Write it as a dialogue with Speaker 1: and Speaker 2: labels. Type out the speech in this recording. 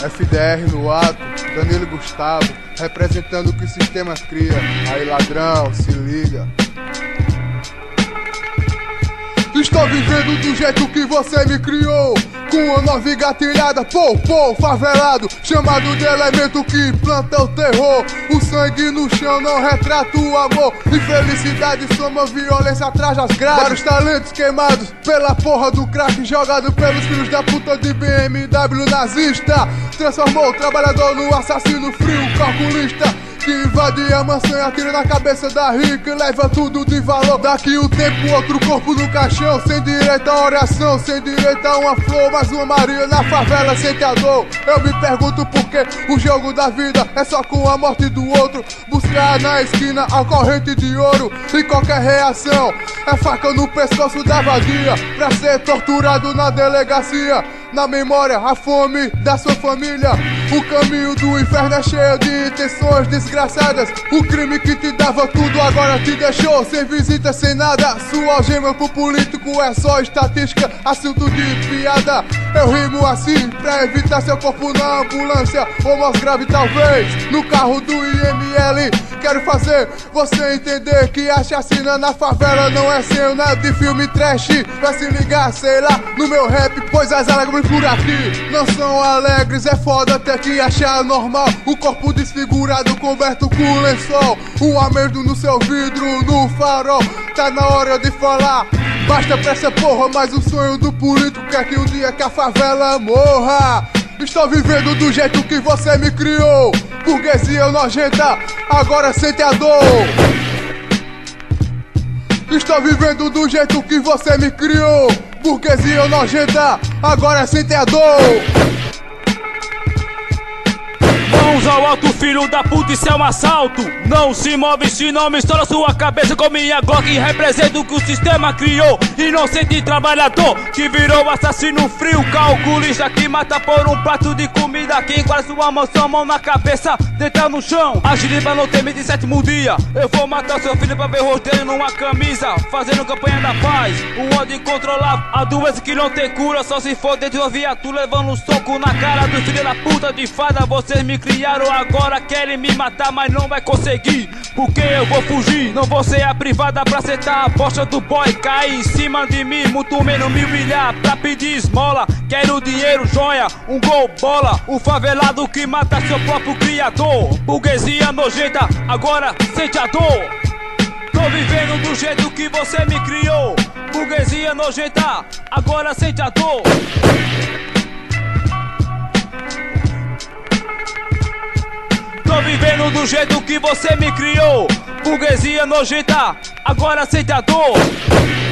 Speaker 1: FDR no ato, Danilo e Gustavo, representando o que o sistema cria. Aí ladrão, se liga. Estou vivendo do jeito que você me criou, com uma nova engatilhada, pô, favelado, chamado de elemento que planta o terror. O sangue no chão não retrata o amor, infelicidade soma violência atrás das grades. Vários talentos queimados pela porra do crack, jogado pelos filhos da puta de BMW nazista. Transformou o trabalhador no assassino frio, calculista, que invade a mansão e atira na cabeça da rica e leva tudo de valor. Daqui o tempo, outro corpo no caixão, sem direito a oração, sem direito a uma flor, mas uma Maria na favela sente a dor. Eu me pergunto por que o jogo da vida é só com a morte do outro. Buscar na esquina a corrente de ouro e qualquer reação é faca no pescoço da vadia, pra ser torturado na delegacia. Na memória, a fome da sua família. O caminho do inferno é cheio de intenções desgraçadas. O crime que te dava tudo agora te deixou sem visita, sem nada. Sua algema pro político é só estatística, assunto de piada. Eu rimo assim pra evitar seu corpo na ambulância, ou mais grave talvez, no carro do IML. Quero fazer você entender que a chacina na favela não é cena de filme trash. Vai se ligar, sei lá, no meu rap, pois as alegres por aqui não são alegres. É foda ter que achar normal o corpo desfigurado coberto com lençol, um amêndoa no seu vidro, no farol. Tá na hora de falar, basta pra essa porra, mas o sonho do político quer que o dia que a favela morra. Estou vivendo do jeito que você me criou, burguesia nojenta, agora sente a dor. Estou vivendo do jeito que você me criou, burguesia nojenta, agora sente a dor.
Speaker 2: Mãos ao alto, filho da puta, isso é um assalto. Não se move se não me estoura sua cabeça com minha Glock. Represento o que o sistema criou, inocente trabalhador que virou assassino frio, calculista que mata por um prato de comida, que enquadra sua mansão, mão na cabeça, deita no chão. Agilipa no teme de sétimo dia, eu vou matar seu filho pra ver o roteiro numa camisa, fazendo campanha da paz. O ódio incontrolável, a doença que não tem cura, só se for dentro da viatura, levando um soco na cara do filho da puta de fada. Vocês me criaram, agora querem me matar, mas não vai conseguir, porque eu vou fugir. Não vou ser a privada pra acertar a bosta do boy, cair em cima de mim, muito menos me humilhar pra pedir esmola. Quero dinheiro, joia, um gol, bola. O favelado que mata seu próprio criador, burguesia nojenta, agora sente a dor. Tô vivendo do jeito que você me criou, burguesia nojenta, agora sente a dor. Tô vivendo do jeito que você me criou, burguesia nojenta, agora sente a dor.